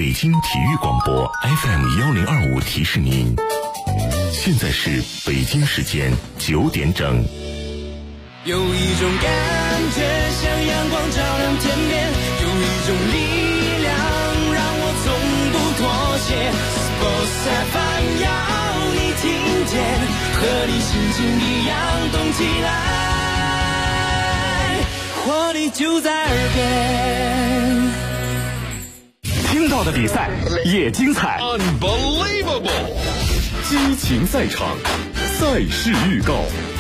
北京体育广播 FM1025提示您，现在是北京时间9点整。 有一种感觉像阳光照亮天边，有一种力量让我从不妥协。Sports FM 要你听见，和你心情一样动起来，活力就在耳边。 听到的比赛也精彩 Unbelievable 激情赛场赛事预告。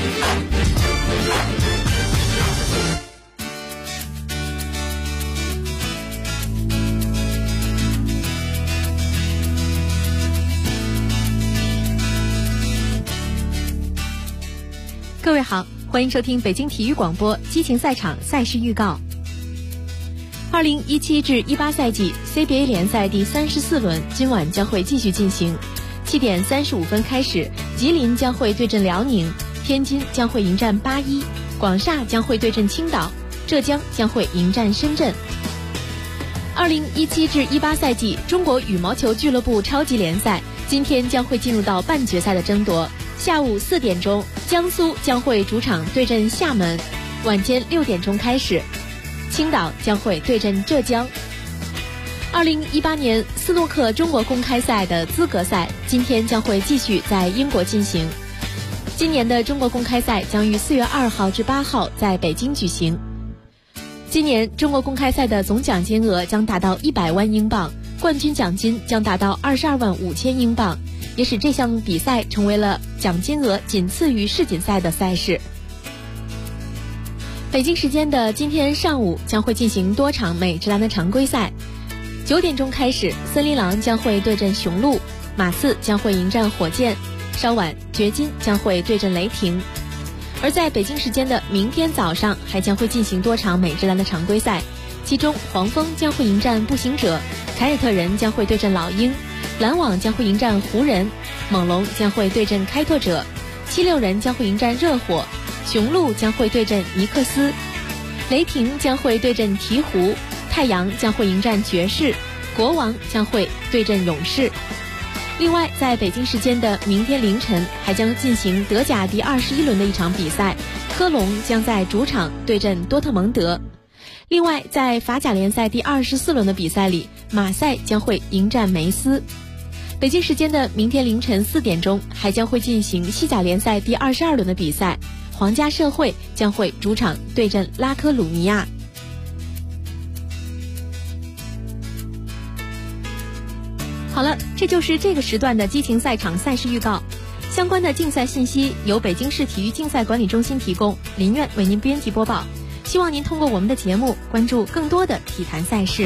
各位好，欢迎收听北京体育广播激情赛场赛事预告。2017至18赛季 CBA 联赛第34轮今晚将会继续进行。7点35分开始，吉林将会对阵辽宁，天津将会迎战81，广厦将会对阵青岛，浙江将会迎战深圳。2017至18赛季中国羽毛球俱乐部超级联赛今天将会进入到半决赛的争夺。下午4点钟，江苏将会主场对阵厦门，晚间6点钟开始，青岛将会对阵浙江。2018年斯诺克中国公开赛的资格赛今天将会继续在英国进行。今年的中国公开赛将于4月2号至8号在北京举行。今年中国公开赛的总奖金额将达到100万英镑，冠军奖金将达到22万5千英镑，也使这项比赛成为了奖金额仅次于世锦赛的赛事。北京时间的今天上午将会进行多场美职篮的常规赛。9点钟开始，森林狼将会对阵雄鹿，马刺将会迎战火箭，稍晚掘金将会对阵雷霆。而在北京时间的明天早上还将会进行多场美职篮的常规赛，其中黄蜂将会迎战步行者，凯尔特人将会对阵老鹰，篮网将会迎战湖人，猛龙将会对阵开拓者，76人将会迎战热火，雄鹿将会对阵尼克斯，雷霆将会对阵鹈鹕，太阳将会迎战爵士，国王将会对阵勇士。另外在北京时间的明天凌晨还将进行德甲第21轮的一场比赛，科隆将在主场对阵多特蒙德。另外在法甲联赛第24轮的比赛里，马赛将会迎战梅斯。北京时间的明天凌晨4点钟还将会进行西甲联赛第22轮的比赛，皇家社会将会主场对阵拉科鲁尼亚。好了，这就是这个时段的激情赛场赛事预告。相关的竞赛信息由北京市体育竞赛管理中心提供，林苑为您编辑播报。希望您通过我们的节目关注更多的体坛赛事。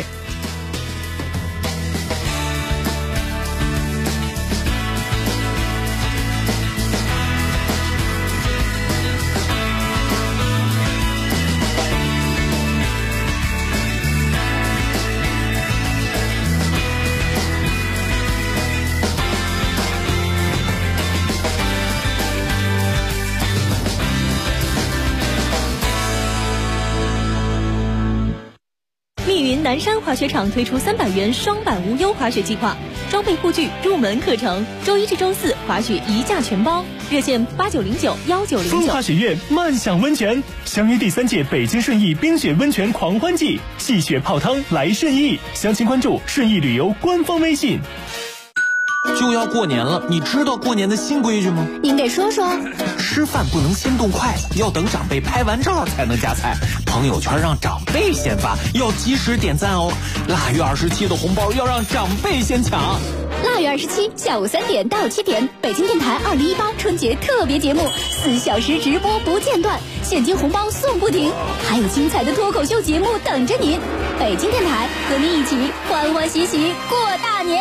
南山滑雪场推出300元双板无忧滑雪计划，装备护具、入门课程，周1至周4滑雪一价全包，热线89091909。 风华雪苑慢享温泉，相约第3届北京顺义冰雪温泉狂欢季，戏雪泡汤来顺义，详情关注顺义旅游官方微信。 就要过年了，你知道过年的新规矩吗？ 您给说说。 吃饭不能先动筷子，要等长辈拍完照才能夹菜。朋友圈让长辈先发，要及时点赞哦。腊月27的红包要让长辈先抢。 腊月27下午3点到7点，北京电台2018春节特别节目，4小时直播不间断，现金红包送不停，还有精彩的脱口秀节目等着您。北京电台和您一起欢欢喜喜过大年。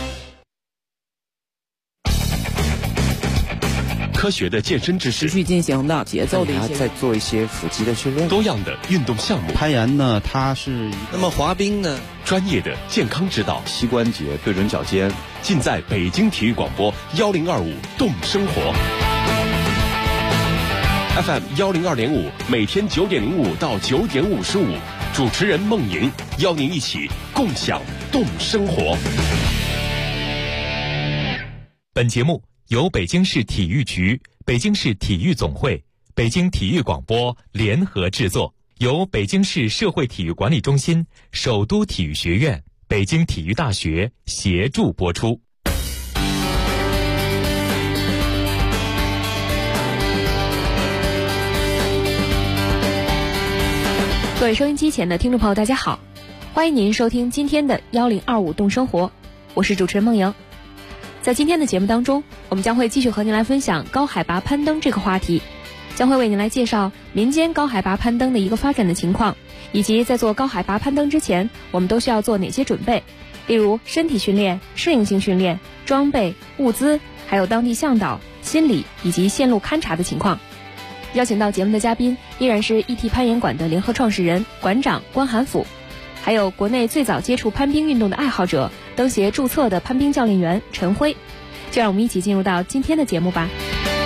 科学的健身知识， 持续进行的节奏的一些， 再做一些腹肌的训练， 多样的运动项目。 攀岩呢，它是那么滑冰呢？ 专业的健康指导， 膝关节对准脚尖， 尽在北京体育广播1025动生活。FM 102.5，每天9点05到9点55， 主持人孟莹邀您一起共享动生活。 本节目由北京市体育局、北京市体育总会、北京体育广播联合制作，由北京市社会体育管理中心、首都体育学院、北京体育大学协助播出。 各位收音机前的听众朋友，大家好，欢迎您收听今天的1025动生活，我是主持人孟莹。在今天的节目当中，我们将会继续和您来分享高海拔攀登这个话题，将会为您来介绍民间高海拔攀登的一个发展的情况，以及在做高海拔攀登之前，我们都需要做哪些准备，例如身体训练、适应性训练、装备、物资，还有当地向导、心理以及线路勘察的情况。邀请到节目的嘉宾依然是 ET 攀岩馆的联合创始人、馆长关寒甫，还有国内最早接触攀冰运动的爱好者、登协注册的攀冰教练员陈辉。就让我们一起进入到今天的节目吧。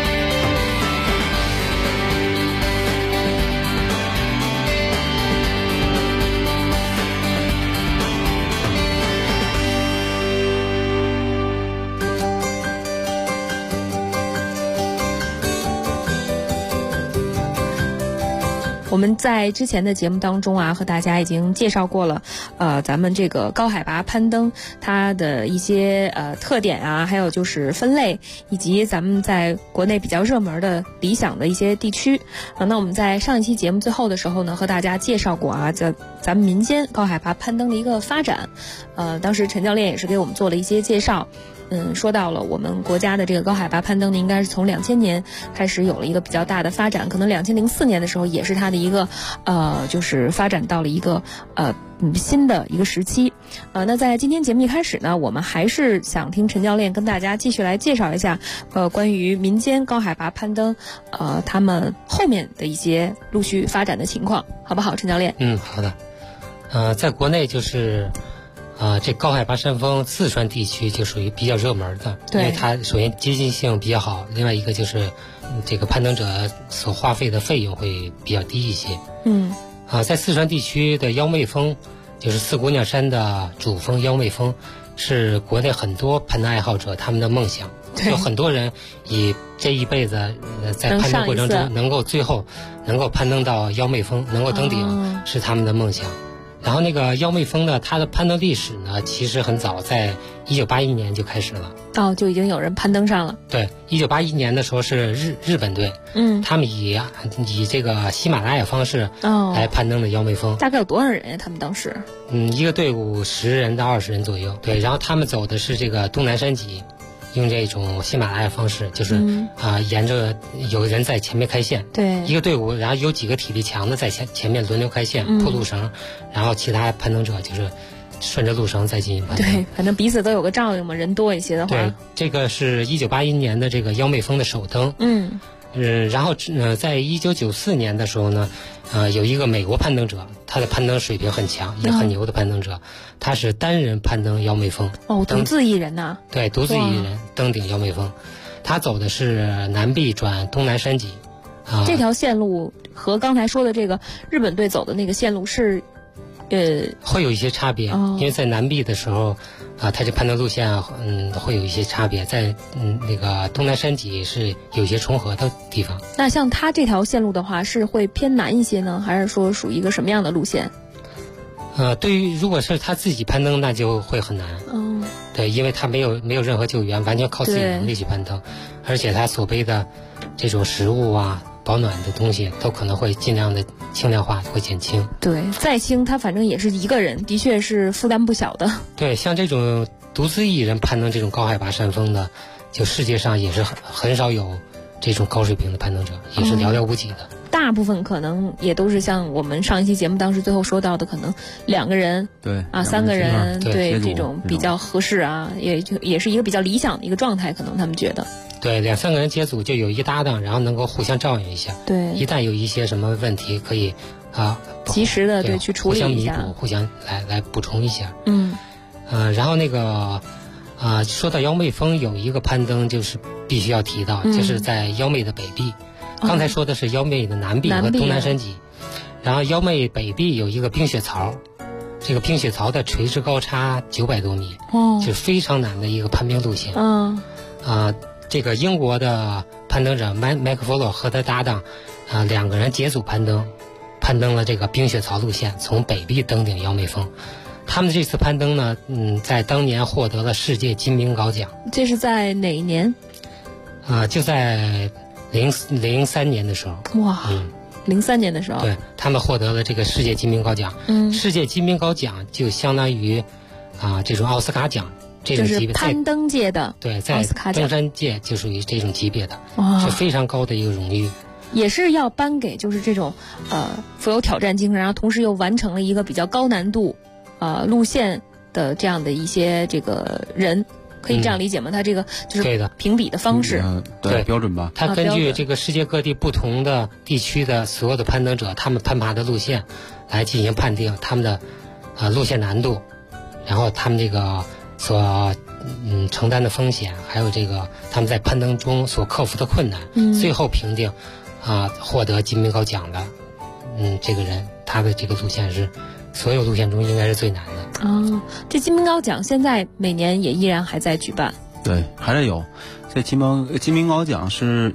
我们在之前的节目当中啊，和大家已经介绍过了，咱们这个高海拔攀登它的一些特点啊，还有就是分类，以及咱们在国内比较热门的理想的一些地区。那我们在上一期节目最后的时候呢，和大家介绍过啊，咱们民间高海拔攀登的一个发展。当时陈教练也是给我们做了一些介绍。说到了我们国家的这个高海拔攀登呢，应该是从2000年开始有了一个比较大的发展，可能2004年的时候也是它的一个就是发展到了一个新的一个时期。那在今天节目一开始呢，我们还是想听陈教练跟大家继续来介绍一下关于民间高海拔攀登他们后面的一些陆续发展的情况，好不好，陈教练？ 好的。在国内就是这高海拔山峰四川地区就属于比较热门的，因为它首先接近性比较好，另外一个就是这个攀登者所花费的费用会比较低一些。在四川地区的妖妹峰，就是四姑娘山的主峰妖妹峰，是国内很多攀登爱好者他们的梦想，有很多人以这一辈子在攀登过程中能够最后能够攀登到妖妹峰，能够登顶，是他们的梦想。然后那个妖妹峰呢，它的攀登历史呢，其实很早，在1981年就开始了。 就已经有人攀登上了。对 ，1981年的时候是日本队，他们以这个喜马拉雅方式来攀登的妖妹峰。 大概有多少人呀？他们当时？ 一个队伍10人到20人左右。对，然后他们走的是这个东南山脊。用这种喜马拉雅方式，就是沿着有人在前面开线， 对， 一个队伍，然后有几个体力强的在前面轮流开线，铺路绳，然后其他攀登者就是顺着路绳再进行攀登。 对，反正彼此都有个照应嘛，人多一些的话。 对，这个是1981年的这个妖妹峰的首登。然后在1994年的时候呢，有一个美国攀登者，他的攀登水平很强，也很牛的攀登者，他是单人攀登妖妹峰。 独自一人呐？ 对，独自一人登顶妖妹峰。他走的是南壁转东南山脊。 这条线路和刚才说的这个日本队走的那个线路是会有一些差别，因为在南壁的时候它这攀登路线会有一些差别，在那个东南山脊是有些重合的地方。 那像它这条线路的话，是会偏难一些呢，还是说属于一个什么样的路线？ 对于如果是他自己攀登，那就会很难。对，因为他没有任何救援，完全靠自己能力去攀登，而且他所背的这种食物啊、保暖的东西都可能会尽量的轻量化，会减轻。 对，再轻他反正也是一个人，的确是负担不小的。 对，像这种独自一人攀登这种高海拔山峰的，就世界上也是很少有这种高水平的攀登者，也是寥寥无几的。 大部分可能也都是像我们上一期节目当时最后说到的，可能2个人， 对 3个人，对这种比较合适啊，也是一个比较理想的一个状态，可能他们觉得。 对，2-3个人接组就有一个搭档，然后能够互相照应一下。 对， 一旦有一些什么问题，可以及时的去处理一下， 互相弥补，互相来补充一下。然后那个说到妖妹峰，有一个攀登就是必须要提到，就是在妖妹的北壁。刚才说的是妖妹的南壁和东南山脊， 然后幺妹北壁有一个冰雪槽，这个冰雪槽的垂直高差900多米，就非常难的一个攀冰路线。这个英国的攀登者麦克弗洛和他搭档2个人结组攀登了这个冰雪槽路线，从北壁登顶幺妹峰。他们这次攀登呢，在当年获得了世界金冰镐奖。 这是在哪一年？ 就在03年的时候。 哇，03年的时候， 对，他们获得了这个世界金冰镐奖。世界金冰镐奖就相当于这种奥斯卡奖这种级别， 就是攀登界的， 对，在登山界就属于这种级别的，是非常高的一个荣誉。 也是要颁给就是这种富有挑战精神，然后同时又完成了一个比较高难度路线的这样的一些这个人，可以这样理解吗？他这个就是评比的方式， 对标准吧。 他根据这个世界各地不同的地区的所有的攀登者，他们攀爬的路线来进行判定他们的路线难度，然后他们这个所承担的风险，还有这个他们在攀登中所克服的困难，最后评定获得金冰镐奖的这个人，他的这个路线是所有路线中应该是最难的。 这金冰镐奖现在每年也依然还在举办。 对，还是有。这金冰镐奖是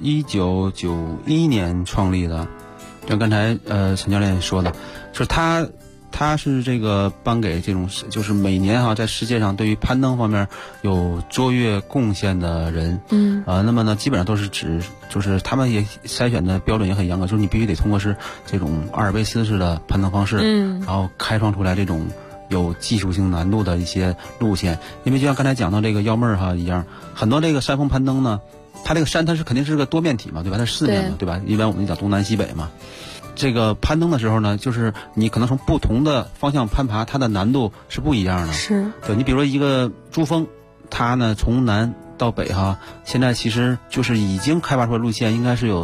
1991年创立的，就刚才陈教练说的，就是他是这个颁给这种就是每年在世界上对于攀登方面有卓越贡献的人。那么呢基本上都是就是他们也筛选的标准也很严格，就是你必须得通过是这种阿尔卑斯式的攀登方式，然后开创出来这种有技术性难度的一些路线。因为就像刚才讲到这个幺妹儿一样，很多这个山峰攀登呢，它这个山它是肯定是个多面体嘛，对吧？它是4面嘛，对吧？一般我们讲东南西北嘛。这个攀登的时候呢，就是你可能从不同的方向攀爬，它的难度是不一样的。是，对，你比如说一个珠峰，它呢从南到北现在其实就是已经开发出来路线，应该是有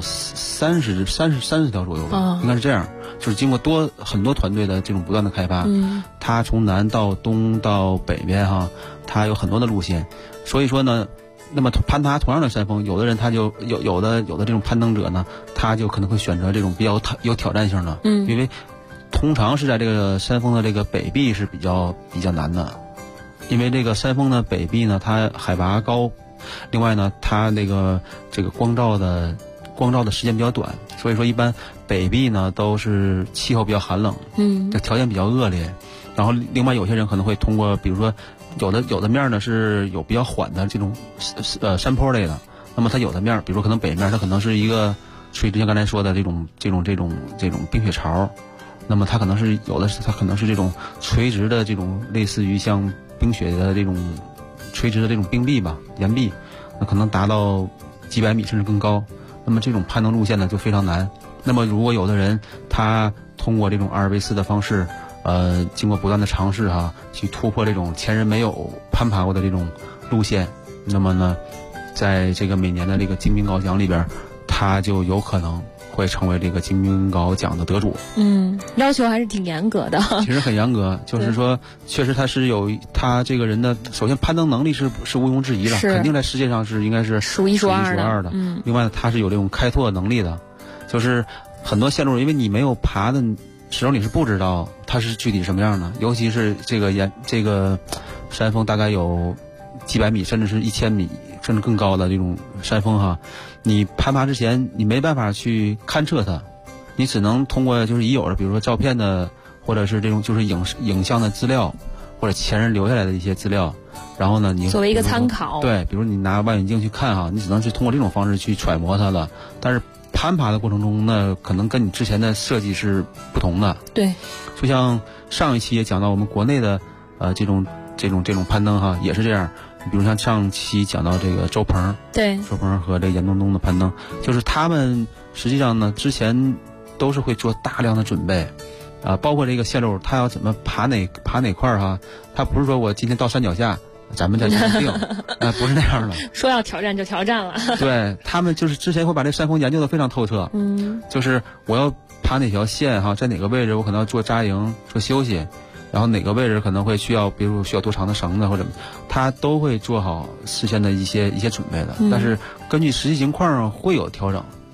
30条左右吧，应该是这样。就是经过很多团队的这种不断的开发，它从南到东到北边它有很多的路线，所以说呢。那么攀爬同样的山峰，有的人他就有的这种攀登者呢，他就可能会选择这种比较有挑战性的，因为通常是在这个山峰的这个北壁是比较难的，因为这个山峰的北壁呢，它海拔高，另外呢，它这个光照的时间比较短，所以说一般北壁呢都是气候比较寒冷，条件比较恶劣，然后另外有些人可能会通过比如说。有的面呢是有比较缓的这种山坡类的，那么它有的面，比如说可能北面它可能是一个垂直，像刚才说的这种冰雪槽，那么它可能是它可能是这种垂直的这种类似于像冰雪的这种垂直的这种冰壁吧，岩壁，那可能达到几百米甚至更高，那么这种攀登路线呢就非常难。那么如果有的人他通过这种阿尔卑斯的方式。经过不断的尝试去突破这种前人没有攀爬过的这种路线，那么呢，在这个每年的这个金冰镐奖里边，他就有可能会成为这个金冰镐奖的得主。 要求还是挺严格的。 其实很严格，就是说，确实他这个人的，首先攀登能力是毋庸置疑的，肯定在世界上应该是数一数二的。另外，他是有这种开拓能力的，就是很多线路，因为你没有爬的。时候你是不知道它是具体什么样的，尤其是这个山峰大概有几百米，甚至是1000米，甚至更高的这种山峰你攀爬之前你没办法去勘测它，你只能通过就是已有的，比如说照片的，或者是这种就是影像的资料，或者前人留下来的一些资料，然后呢你作为一个参考， 对，比如你拿望远镜去看你只能是通过这种方式去揣摩它的，但是。攀爬的过程中呢，可能跟你之前的设计是不同的。 对， 就像上一期也讲到我们国内的这种攀登也是这样。比如像上期讲到这个周鹏， 对， 周鹏和这严冬冬的攀登，就是他们实际上呢之前都是会做大量的准备包括这个线路他要怎么爬哪块他不是说我今天到山脚下。咱们再决定，不是那样的。 说要挑战就挑战了。 对，他们就是之前会把这山峰研究的非常透彻。就是我要爬哪条线在哪个位置我可能要做扎营做休息，然后哪个位置可能会需要，比如需要多长的绳子或者，他都会做好事先的一些准备的。但是根据实际情况会有调整。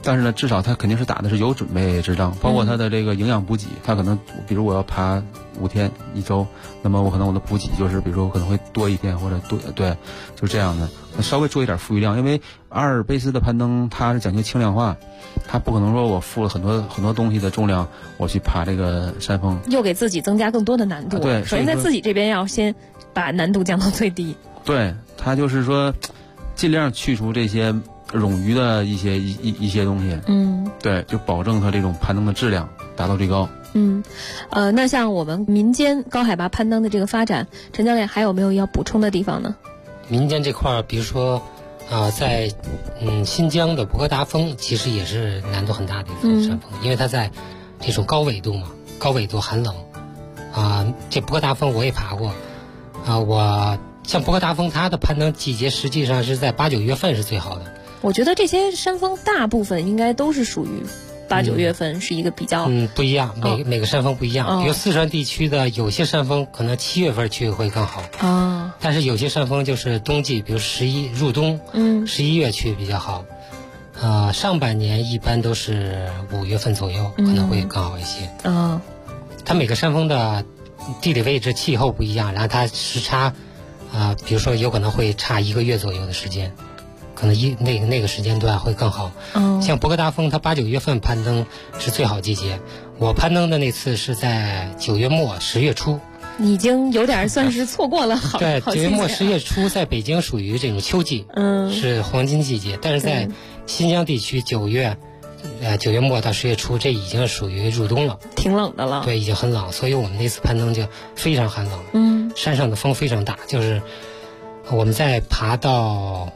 但是呢，至少它肯定是打的是有准备之仗，包括它的这个营养补给，它可能比如我要爬5天1周，那么我的补给就是比如说我可能会多1天或者多对，就是这样的，稍微做一点富裕量，因为阿尔卑斯的攀登它是讲究轻量化，它不可能说我负了很多东西的重量我去爬这个山峰， 又给自己增加更多的难度。 对， 首先在自己这边要先把难度降到最低。 对，它就是说尽量去除这些冗余的一些东西，对，就保证它这种攀登的质量达到最高。 那像我们民间高海拔攀登的这个发展，陈教练还有没有要补充的地方呢？ 民间这块，比如说在新疆的博格达峰，其实也是难度很大的一个山峰，因为它在这种高纬度嘛，高纬度寒冷这博格达峰我也爬过我像博格达峰，它的攀登季节实际上是在8、9月份是最好的。 我觉得这些山峰大部分应该都是属于8、9月份是一个比较不一样，每个山峰不一样。比如四川地区的有些山峰可能7月份去会更好但是有些山峰就是冬季，比如入冬11月去比较好上半年一般都是5月份左右可能会更好一些它每个山峰的地理位置气候不一样，然后它时差比如说有可能会差1个月左右的时间，可能那个时间段会更好像博格达峰它8、9月份攀登是最好季节，我攀登的那次是在9月末10月初， 已经有点算是错过了好对好 9月末10月初在北京属于这种秋季是黄金季节，但是在新疆地区9月末到10月初这已经属于入冬了， 挺冷的了， 对，已经很冷，所以我们那次攀登就非常寒冷山上的风非常大，就是我们在爬到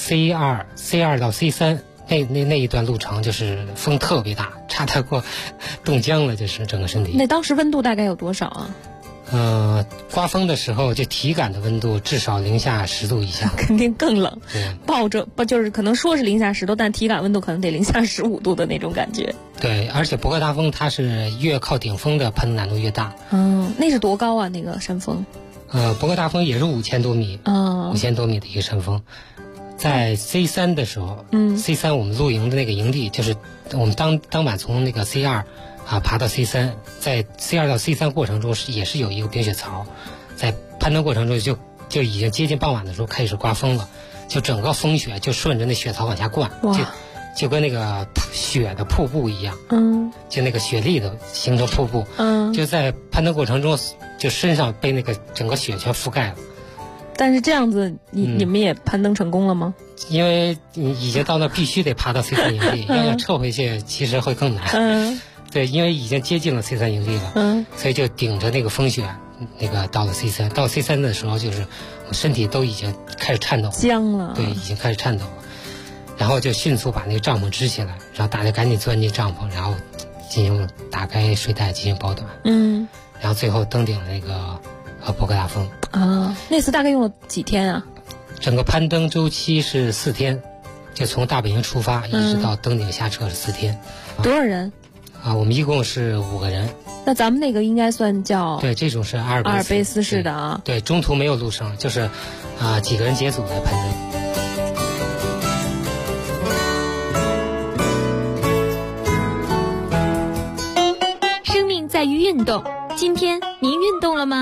C2到 C3那一段路程，就是风特别大，差点给我冻僵了，就是整个身体。 那当时温度大概有多少啊？ 刮风的时候就体感的温度至少零下10度以下， 肯定更冷。 对， 就是可能说是零下10度，但体感温度可能得零下15度的那种感觉。 对，而且博格达峰它是越靠顶峰的攀登难度越大。 那是多高啊？那个山峰？ 博格达峰也是5000多米，5000多米的一个山峰。在 C3 的时候，C3 我们露营的那个营地，就是我们当晚从那个 C2爬到 C3，在 C2到 C3 过程中也是有一个冰雪槽，在攀登过程中就已经接近傍晚的时候开始刮风了，就整个风雪就顺着那雪槽往下灌，就跟那个雪的瀑布一样，就那个雪粒的形成瀑布，就在攀登过程中就身上被那个整个雪全覆盖了。 但是这样子你们也攀登成功了吗？ 因为你已经到那必须得爬到 C3 营地，要想撤回去其实会更难。对，因为已经接近了 C3 营地了，所以就顶着那个风雪，那个到了 C3。到 C3 的时候，就是我身体都已经开始颤抖， 僵了。 对，已经开始颤抖了。然后就迅速把那个帐篷支起来，然后大家赶紧钻进帐篷，然后进行打开睡袋进行保暖。然后最后登顶了那个博格达峰。 那次大概用了几天啊？ 整个攀登周期是4天，就从大本营出发一直到登顶下撤是4天。 多少人？ 我们一共是5个人。 那咱们那个应该算叫对，这种是阿尔卑斯式的啊。 对，中途没有路程，就是几个人结组来攀登。 生命在于运动，今天您运动了吗？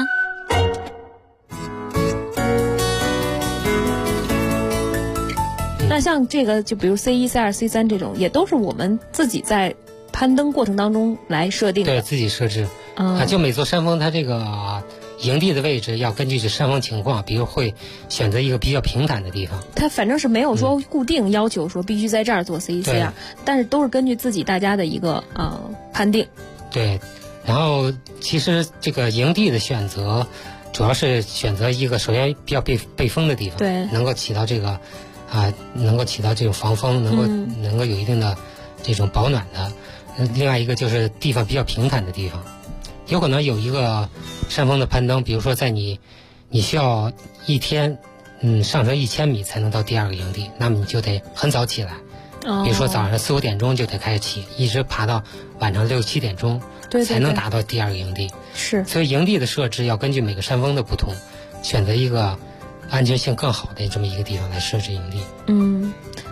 那像这个，就比如 C1、C2、C3 这种，也都是我们自己在攀登过程当中来设定的。 对，自己设置。就每座山峰它这个营地的位置要根据这山峰情况，比如会选择一个比较平坦的地方。 它反正是没有说固定要求说必须在这儿做 C1、C2，但是都是根据自己大家的一个判定。 对，然后其实这个营地的选择，主要是选择一个首先比较背风的地方， 对， 能够起到这个能够起到这种防风，能够有一定的这种保暖的。另外一个就是地方比较平坦的地方，有可能有一个山峰的攀登，比如说在你需要一天上升1000米才能到第2个营地，那么你就得很早起来，比如说早上4、5点钟就得开始起，一直爬到晚上6、7点钟，才能达到第2个营地。 是， 所以营地的设置要根据每个山峰的不同，选择一个安全性更好的这么一个地方来设置营地。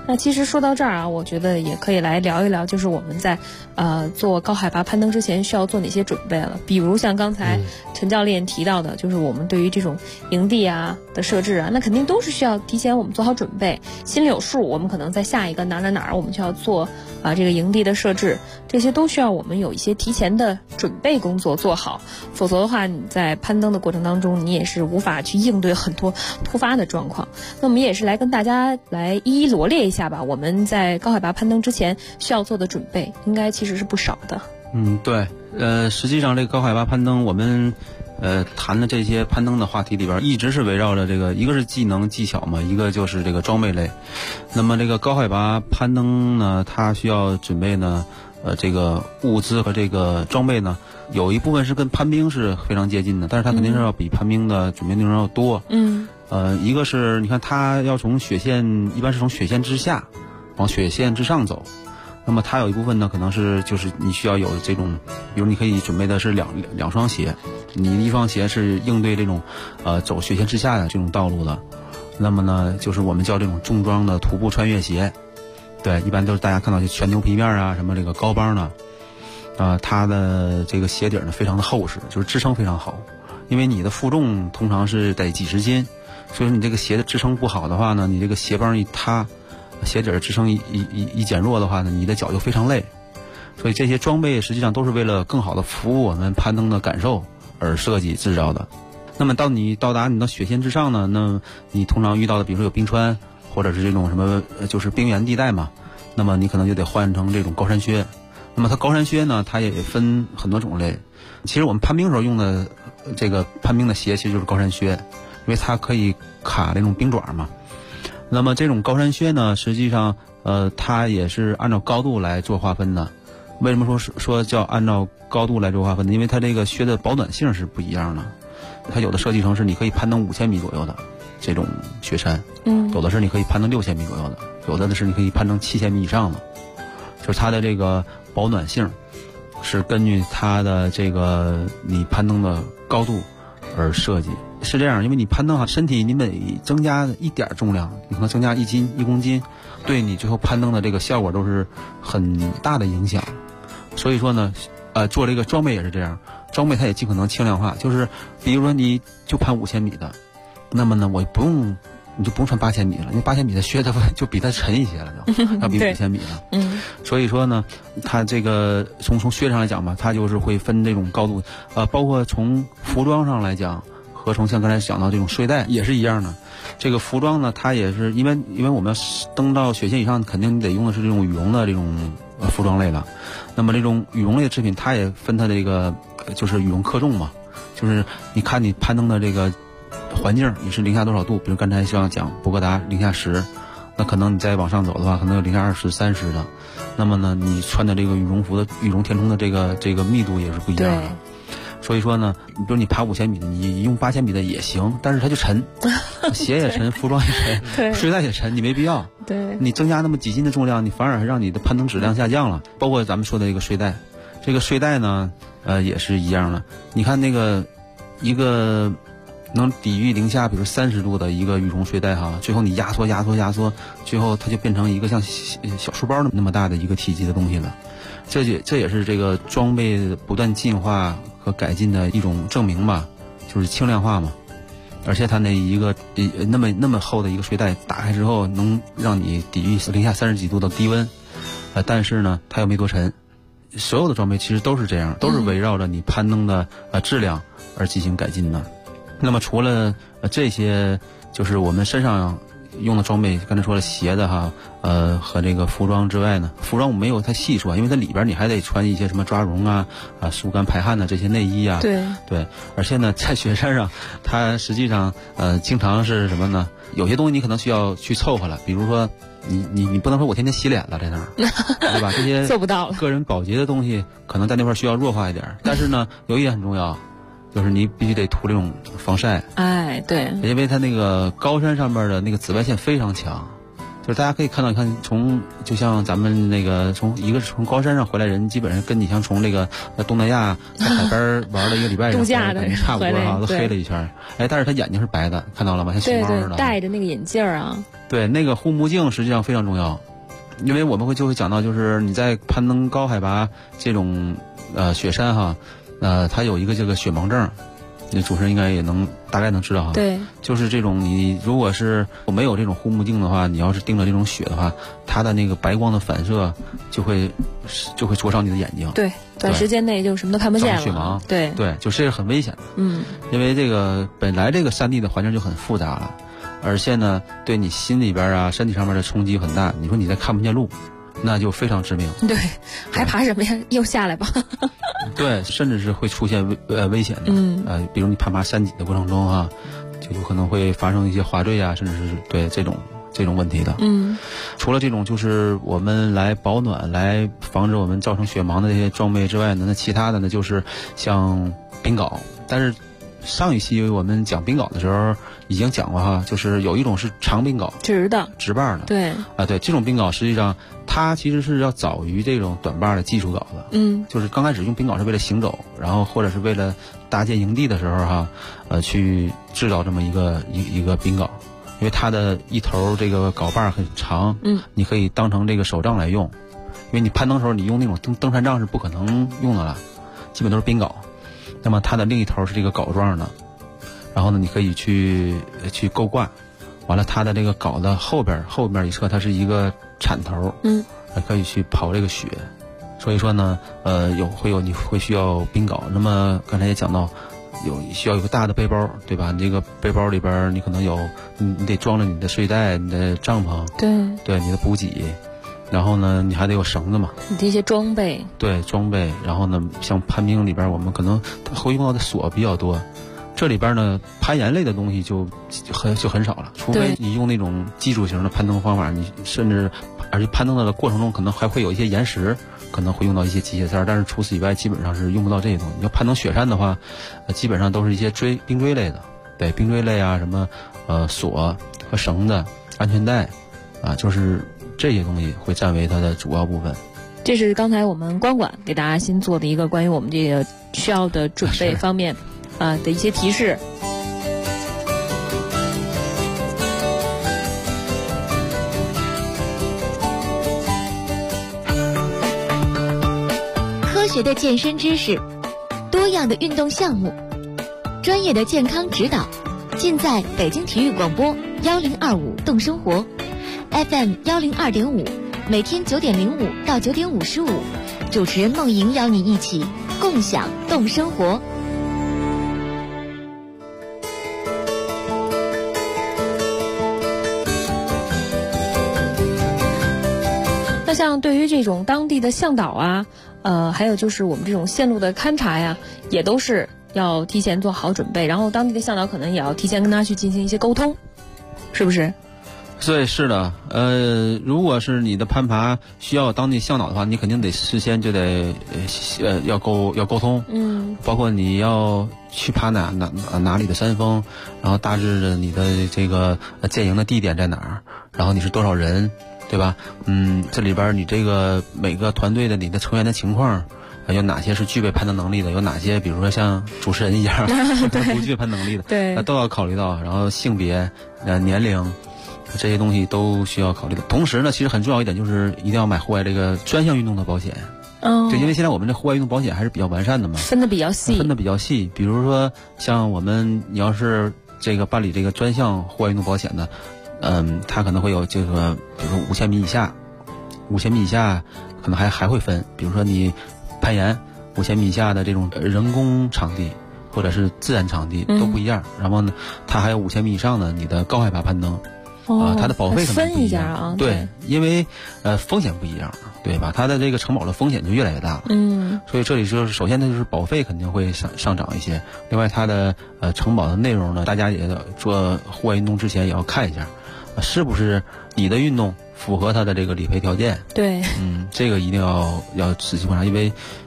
那其实说到这儿啊，我觉得也可以来聊一聊，就是我们在做高海拔攀登之前需要做哪些准备了。比如像刚才陈教练提到的，就是我们对于这种营地啊的设置啊，那肯定都是需要提前我们做好准备，心里有数，我们可能在下一个哪儿我们就要做这个营地的设置，这些都需要我们有一些提前的准备工作做好，否则的话你在攀登的过程当中，你也是无法去应对很多突发的状况。那我们也是来跟大家来一一罗列一下吧，我们在高海拔攀登之前需要做的准备应该其实是不少的。 对，实际上这个高海拔攀登我们谈的这些攀登的话题里边，一直是围绕着这个，一个是技能技巧嘛，一个就是这个装备类。那么这个高海拔攀登呢，它需要准备呢这个物资和这个装备呢，有一部分是跟攀冰是非常接近的，但是它肯定是要比攀冰的准备内容要多。一个是你看它要从雪线，一般是从雪线之下往雪线之上走，那么它有一部分呢可能是就是你需要有这种，比如你可以准备的是两双鞋，你一双鞋是应对这种走雪线之下的这种道路的，那么呢就是我们叫这种重装的徒步穿越鞋。对，一般都是大家看到就全牛皮面啊，什么这个高帮的它的这个鞋底呢非常的厚实，就是支撑非常好，因为你的负重通常是得几十斤，所以你这个鞋的支撑不好的话呢，你这个鞋帮一塌，鞋底支撑一减弱的话呢，你的脚就非常累。所以这些装备实际上都是为了更好的服务我们攀登的感受而设计制造的。那么到你到达你的雪线之上呢，那你通常遇到的比如说有冰川或者是这种什么就是冰原地带嘛，那么你可能就得换成这种高山靴。那么它高山靴呢，它也分很多种类。其实我们攀冰时候用的这个攀冰的鞋其实就是高山靴，因为它可以卡那种冰爪嘛。那么这种高山靴呢，实际上它也是按照高度来做划分的。为什么说叫按照高度来做划分呢？因为它这个靴的保暖性是不一样的。它有的设计成是你可以攀登5000米左右的这种雪山，有的是你可以攀登6000米左右的，有的是你可以攀登7000米以上的。就是它的这个保暖性是根据它的这个你攀登的高度而设计。是这样，因为你攀登好，身体你每增加一点重量，你可能增加1公斤，对你最后攀登的这个效果都是很大的影响。所以说呢，做这个装备也是这样，装备它也尽可能轻量化。就是比如说你就攀5000米的，那么呢你就不用穿8000米了，因为8000米的靴子就比它沉一些了，要比5000米了。所以说呢，它这个从靴上来讲吧，它就是会分这种高度，包括从服装上来讲。和从像刚才讲到这种睡袋也是一样的，这个服装呢，它也是因为我们要登到雪线以上，肯定你得用的是这种羽绒的这种服装类了。那么这种羽绒类的制品，它也分它的这个就是羽绒克重嘛，就是你看你攀登的这个环境，你是零下多少度？比如刚才像讲博格达零下10，那可能你再往上走的话，可能有零下20、30的。那么呢，你穿的这个羽绒服的羽绒填充的这个密度也是不一样的。所以说呢，比如你爬5000米的，你用8000米的也行，但是它就沉，鞋也沉，服装也沉，睡袋也沉，你没必要。 对， 你增加那么几斤的重量，你反而还让你的攀登质量下降了。包括咱们说的这个睡袋，这个睡袋呢，也是一样的。你看那个一个能抵御零下比如30度的一个羽绒睡袋哈，最后你压缩，最后它就变成一个像小书包那么大的一个体积的东西了。这也是这个装备不断进化和改进的一种证明吧，就是轻量化嘛。而且它那一个那么厚的一个睡袋打开之后，能让你抵御零下30几度的低温，但是呢，它又没多沉。所有的装备其实都是这样，都是围绕着你攀登的质量而进行改进的。那么除了这些，就是我们身上用的装备，刚才说了鞋的哈，和这个服装之外呢，服装我没有太细说，因为它里边你还得穿一些什么抓绒啊、速干排汗的这些内衣啊。对，而且呢，在雪山上，它实际上经常是什么呢？有些东西你可能需要去凑合了，比如说你不能说我天天洗脸了在那儿，对吧？这些做不到了。 个人保洁的东西可能在那块需要弱化一点，但是呢，有一点很重要。就是你必须得涂这种防晒， 对， 因为它那个高山上面的那个紫外线非常强， 就是大家可以看到，你看就像咱们那个从高山上回来人，基本上跟你像从那个东南亚在海边玩了1个礼拜度假的差不多哈，都黑了一圈。哎，但是他眼睛是白的，看到了吗？像熊猫似的。 对，戴着那个眼镜啊。 对，那个护目镜实际上非常重要，因为我们就会讲到，就是你在攀登高海拔这种雪山哈，它有一个这个雪盲症。那主持人应该也大概能知道哈， 对， 就是这种你如果是没有这种护目镜的话，你要是盯着这种雪的话，它的那个白光的反射就会灼伤你的眼睛， 对，短时间内就什么都看不见了， 雪盲， 对， 就这是很危险的，因为这个本来这个山地的环境就很复杂了，而且呢，对你心里边啊身体上面的冲击很大，你说你再看不见路，那就非常致命。 对，还爬什么呀？又下来吧。 对，甚至是会出现危险的。比如你攀爬山脊的过程中啊，就有可能会发生一些滑坠啊，甚至是对这种问题的。除了这种就是我们来保暖、来防止我们造成雪盲的这些装备之外呢，那其他的呢就是像冰镐，但是上一期我们讲冰镐的时候已经讲过哈，就是有一种是长冰镐，直把的， 对对，这种冰镐实际上它其实是要早于这种短把的技术镐的，就是刚开始用冰镐是为了行走，然后或者是为了搭建营地的时候哈，去制造这么一个冰镐，因为它的一头这个镐把很长，你可以当成这个手杖来用，因为你攀登的时候你用那种登山杖是不可能用的了，基本都是冰镐。那么它的另一头是这个镐状的，然后呢，你可以去勾挂，完了它的这个镐的后边一侧它是一个铲头，可以去刨这个雪。所以说呢，你会需要冰镐。那么刚才也讲到，需要有个大的背包，对吧？你这个背包里边你可能你得装着你的睡袋、你的帐篷，对，你的补给。然后呢，你还得有绳子嘛， 你这些装备， 对，装备。然后呢，像攀冰里边我们可能会用到的锁比较多，这里边呢攀岩类的东西就很少了，除非你用那种基础型的攀登方法，你甚至而且攀登的过程中可能还会有一些岩石，可能会用到一些机械塞，但是除此以外基本上是用不到这些东西。你要攀登雪山的话，基本上都是一些冰锥类的，对，冰锥类啊，什么锁和绳子、安全带啊，就是这些东西会占为它的主要部分。 这是刚才我们光管给大家新做的一个关于我们这个需要的准备方面的一些提示。 科学的健身知识，多样的运动项目，专业的健康指导，尽在北京体育广播1025动生活 FM 102.5，每天9:05到9:55，主持人梦莹邀你一起共享动生活。 那像对于这种当地的向导啊，还有就是我们这种线路的勘察呀，也都是要提前做好准备，然后当地的向导可能也要提前跟他去进行一些沟通，是不是？ 对，是的，如果是你的攀爬需要当地向导的话，你肯定得事先就得要沟通，包括你要去爬哪里的山峰，然后大致的你的这个建营的地点在哪儿，然后你是多少人，对吧？这里边你这个每个团队的你的成员的情况，有哪些是具备攀登能力的，有哪些比如说像主持人一样不具备攀登能力的， 对， 都要考虑到，然后性别、年龄。这些东西都需要考虑的。同时呢，其实很重要一点就是一定要买户外这个专项运动的保险。对，因为现在我们这户外运动保险还是比较完善的嘛， 分得比较细。比如说像你要是这个办理这个专项户外运动保险的，它可能会有这个，比如说5000米以下，5000米以下可能还会分，比如说你攀岩5000米以下的这种人工场地或者是自然场地都不一样。然后呢，它还有5000米以上的你的高海拔攀登。它的保费可能不一样啊， 对，因为风险不一样，对吧？它的这个承保的风险就越来越大了，所以这里就是首先它就是保费肯定会上涨一些，另外它的承保的内容呢，大家也做户外运动之前也要看一下，是不是你的运动符合它的这个理赔条件？ 对， 这个一定要仔细观察，因为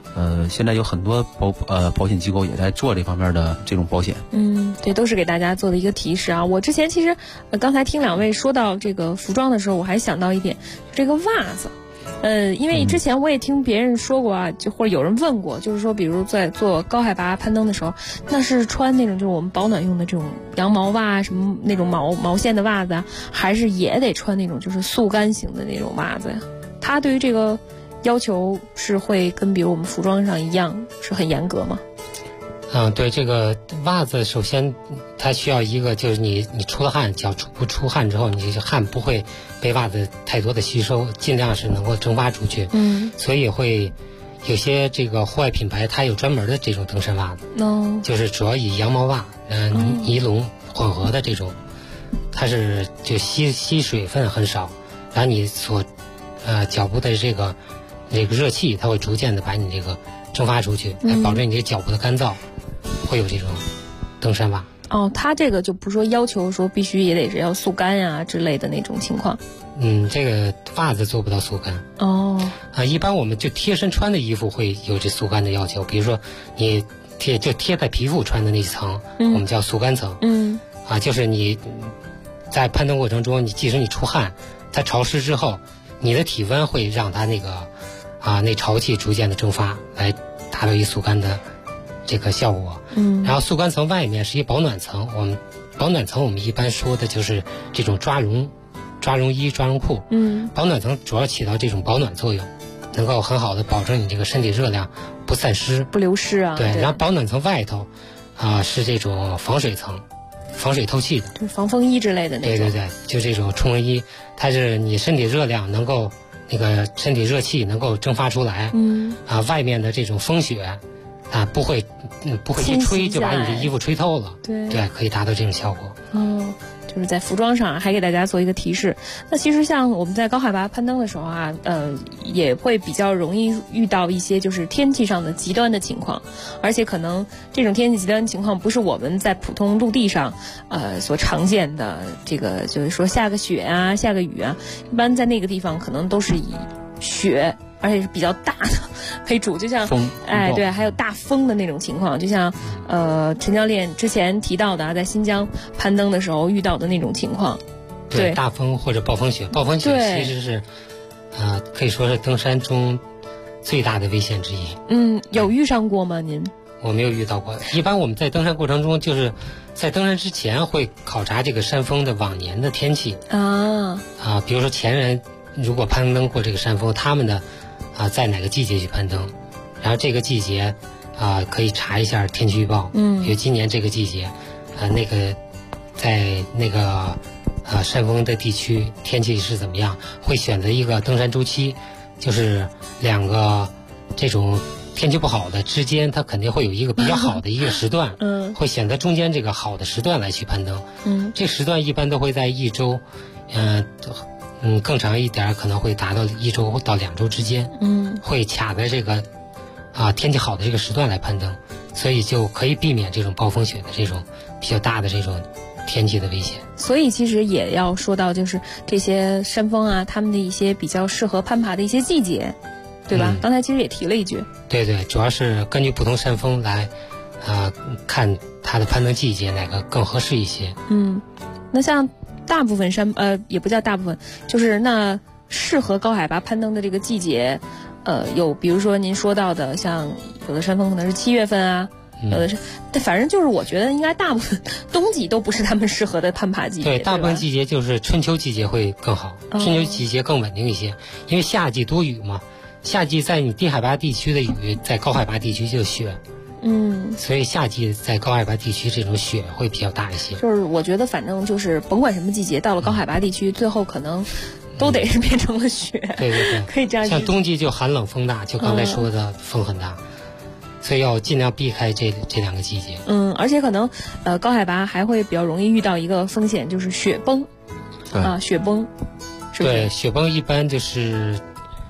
现在有很多保险机构也在做这方面的这种保险。 这都是给大家做的一个提示啊。我之前其实刚才听两位说到这个服装的时候，我还想到一点，这个袜子。因为之前我也听别人说过啊，就或者有人问过，就是说，比如在做高海拔攀登的时候，那是穿那种就是我们保暖用的这种羊毛袜，什么那种毛线的袜子啊，还是也得穿那种就是速干型的那种袜子呀？它对于这个要求是会跟比如我们服装上一样，是很严格吗？ 对，这个袜子首先它需要一个，就是你出了汗，脚不出汗之后，你这汗不会被袜子太多的吸收，尽量是能够蒸发出去。所以会有些这个户外品牌它有专门的这种登山袜子，就是主要以羊毛袜、尼龙混合的这种，它是就吸水分很少，然后你所脚部的这个热气，它会逐渐的把你这个蒸发出去，来保证你这脚部的干燥。会有这种登山袜它这个就不是说要求说必须也得是要速干呀之类的那种情况。 这个袜子做不到速干一般我们就贴身穿的衣服会有这速干的要求，比如说你贴在皮肤穿的那一层，我们叫速干层。就是你在攀登过程中，即使你出汗，它潮湿之后，你的体温会让它那个那潮气逐渐的蒸发，来达到一速干的这个效果。然后速干层外面是一保暖层，保暖层我们一般说的就是这种抓绒衣、抓绒裤。保暖层主要起到这种保暖作用，能够很好的保证你这个身体热量不散失、 不流失啊。 对，然后保暖层外头是这种防水层，防水透气的， 就是防风衣之类的那种。 对，就这种冲锋衣，它是你身体热量能够那个身体热气能够蒸发出来。外面的这种风雪不会一吹就把你这衣服吹透了。对，可以达到这种效果。 就是在服装上还给大家做一个提示。那其实像我们在高海拔攀登的时候也会比较容易遇到一些就是天气上的极端的情况，而且可能这种天气极端情况不是我们在普通陆地上所常见的，这个就是说下个雪啊、下个雨啊，一般在那个地方可能都是以雪，而且是比较大的为主，就像对，还有大风的那种情况，就像陈教练之前提到的在新疆攀登的时候遇到的那种情况。 对，大风或者暴风雪其实是可以说是登山中最大的危险之一。 有遇上过吗您？ 我没有遇到过。一般我们在登山过程中，就是在登山之前会考察这个山峰的往年的天气比如说前人如果攀登过这个山峰，他们的在哪个季节去攀登，然后这个季节可以查一下天气预报。比如今年这个季节那个在那个山峰的地区天气是怎么样，会选择一个登山周期，就是两个这种天气不好的之间，它肯定会有一个比较好的一个时段会选择中间这个好的时段来去攀登。这时段一般都会在1周更长一点可能会达到1周到2周之间。会卡在这个天气好的这个时段来攀登，所以就可以避免这种暴风雪的这种比较大的这种天气的危险。 所以其实也要说到就是这些山峰他们的一些比较适合攀爬的一些季节，对吧？刚才其实也提了一句。对， 主要是根据不同山峰来看它的攀登季节哪个更合适一些。 那像大部分也不叫大部分，就是那适合高海拔攀登的这个季节有比如说您说到的，像有的山峰可能是7月份有的是，反正就是我觉得应该大部分冬季都不是他们适合的攀爬季节。 对，大部分季节就是春秋季节会更好，春秋季节更稳定一些，因为夏季多雨嘛，夏季在你低海拔地区的雨，在高海拔地区就雪。所以夏季在高海拔地区这种雪会比较大一些。 就是我觉得反正就是甭管什么季节，到了高海拔地区，最后可能都得是变成了雪。 对， 可以这样。 像冬季就寒冷风大，就刚才说的风很大。所以要尽量避开这2个季节。 而且可能高海拔还会比较容易遇到一个风险，就是雪崩。雪崩。 对，雪崩一般就是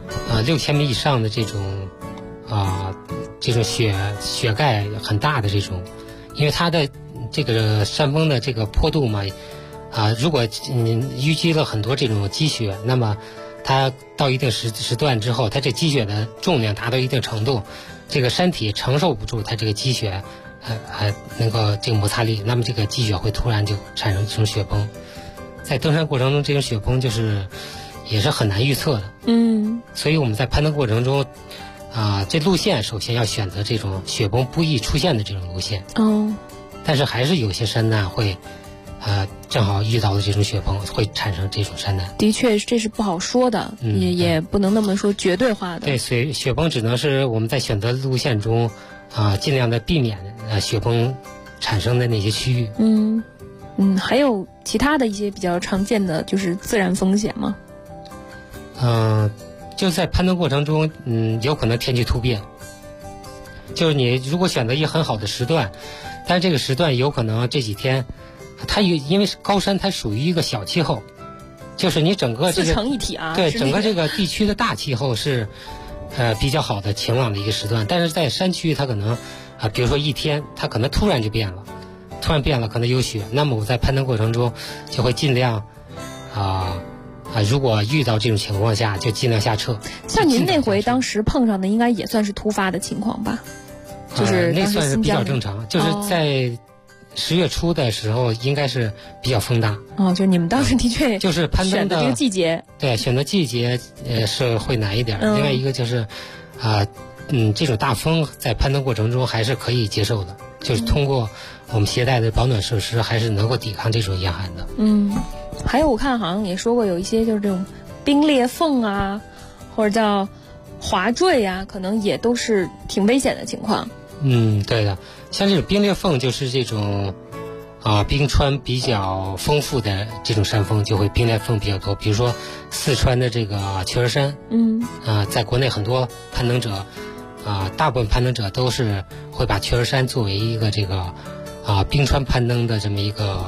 6000米以上的这种这种雪盖很大的这种，因为它的这个山峰的这个坡度嘛如果淤积了很多这种积雪，那么它到一定时段之后，它这积雪的重量达到一定程度， 这个山体承受不住它这个积雪，能够这个摩擦力，那么这个积雪会突然就产生这种雪崩。在登山过程中，这种雪崩也是很难预测的。所以我们在攀登过程中，这路线首先要选择这种雪崩不易出现的这种路线。但是还是有些山难会，正好遇到了这种雪崩，会产生这种山难。 的确，这是不好说的，也不能那么说绝对化的。 对，所以雪崩只能是我们在选择路线中，尽量的避免雪崩产生的那些区域。 还有其他的一些比较常见的就是自然风险吗？ 就在攀登过程中，有可能天气突变。就是你如果选择一个很好的时段，但是这个时段有可能这几天，因为高山它属于一个小气候，就是你整个这个自成一体啊。 对，整个这个地区的大气候是比较好的晴朗的一个时段，但是在山区它可能比如说一天它可能突然变了，可能有雪，那么我在攀登过程中就会尽量如果遇到这种情况下就尽量下撤。 像您那回当时碰上的应该也算是突发的情况吧？就是那算是比较正常，就是在10月初的时候应该是比较风大。 就你们当时的确就是攀登的这个季节， 对，选择季节是会难一点。另外一个就是这种大风在攀登过程中还是可以接受的，就是通过我们携带的保暖设施还是能够抵抗这种严寒的。 还有我看好像也说过有一些就是这种冰裂缝啊，或者叫滑坠啊，可能也都是挺危险的情况。 对的，像这种冰裂缝就是这种冰川比较丰富的这种山峰就会冰裂缝比较多。比如说四川的这个雀儿山，在国内很多攀登者大部分攀登者都是会把雀儿山作为一个这个冰川攀登的这么一个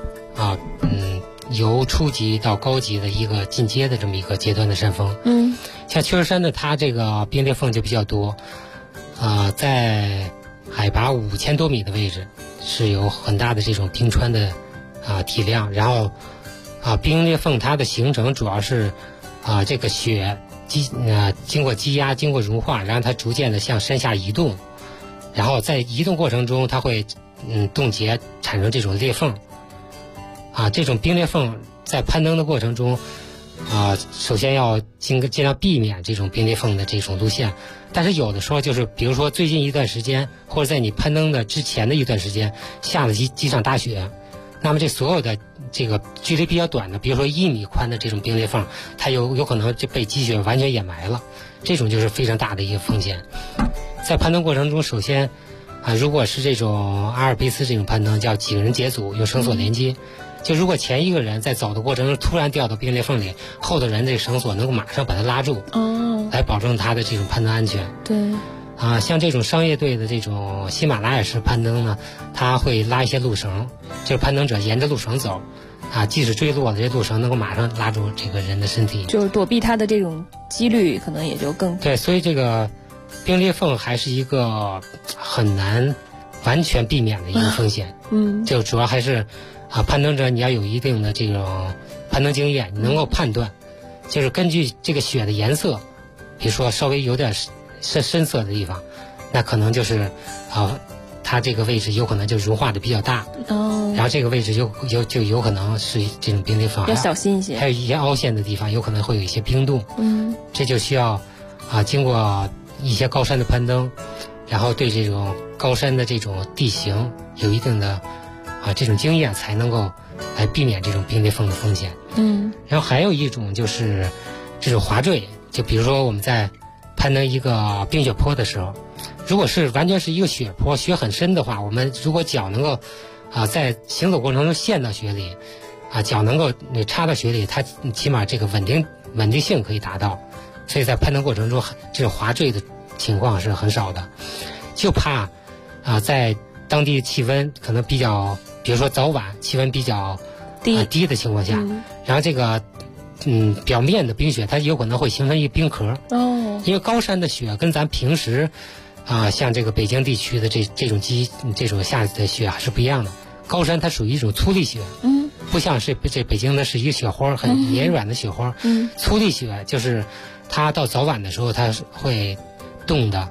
由初级到高级的一个进阶的这么一个阶段的山峰。像雀儿山的它这个冰裂缝就比较多，在海拔5000多米的位置是有很大的这种冰川的体量，然后冰裂缝它的形成主要是这个雪经过积压经过融化，然后它逐渐的向山下移动，然后在移动过程中它会冻结产生这种裂缝。这种冰裂缝在攀登的过程中首先要尽量避免这种冰裂缝的这种路线。但是有的时候就是比如说最近一段时间或者在你攀登的之前的一段时间下了几场大雪，那么这所有的这个距离比较短的比如说1米宽的这种冰裂缝，它有可能就被积雪完全掩埋了，这种就是非常大的一个风险。在攀登过程中首先如果是这种阿尔卑斯这种攀登叫几个人结组用绳索连接，就如果前一个人在走的过程中突然掉到冰裂缝里，后头人这个绳索能够马上把他拉住，来保证他的这种攀登安全。 对， 像这种商业队的这种喜马拉雅式攀登呢，他会拉一些路绳，就是攀登者沿着路绳走，即使坠落了，这路绳能够马上拉住这个人的身体， 就是躲避他的这种几率可能也就更对。所以这个冰裂缝还是一个很难完全避免的一个风险。就主要还是攀登者你要有一定的这种攀登经验，你能够判断，就是根据这个雪的颜色，比如说稍微有点深色的地方，那可能就是它这个位置有可能就融化的比较大，然后这个位置就有可能是这种冰裂缝， 要小心一些。 还有一些凹陷的地方有可能会有一些冰冻，这就需要经过一些高山的攀登，然后对这种高山的这种地形有一定的这种经验，才能够来避免这种冰裂缝的风险。然后还有一种就是这种滑坠，就比如说我们在攀登一个冰雪坡的时候，如果是完全是一个雪坡，雪很深的话，我们如果脚能够在行走过程中陷到雪里，脚能够插到雪里，它起码这个稳定性可以达到，所以在攀登过程中这种滑坠的情况是很少的。就怕在当地气温可能比较，比如说早晚气温比较低的情况下，然后这个表面的冰雪它有可能会形成一个冰壳。因为高山的雪跟咱平时像这个北京地区的这种下的雪还是不一样的。高山它属于一种粗粒雪，不像是这北京的是一个雪花，很绵软的雪花。粗粒雪就是它到早晚的时候它会冻的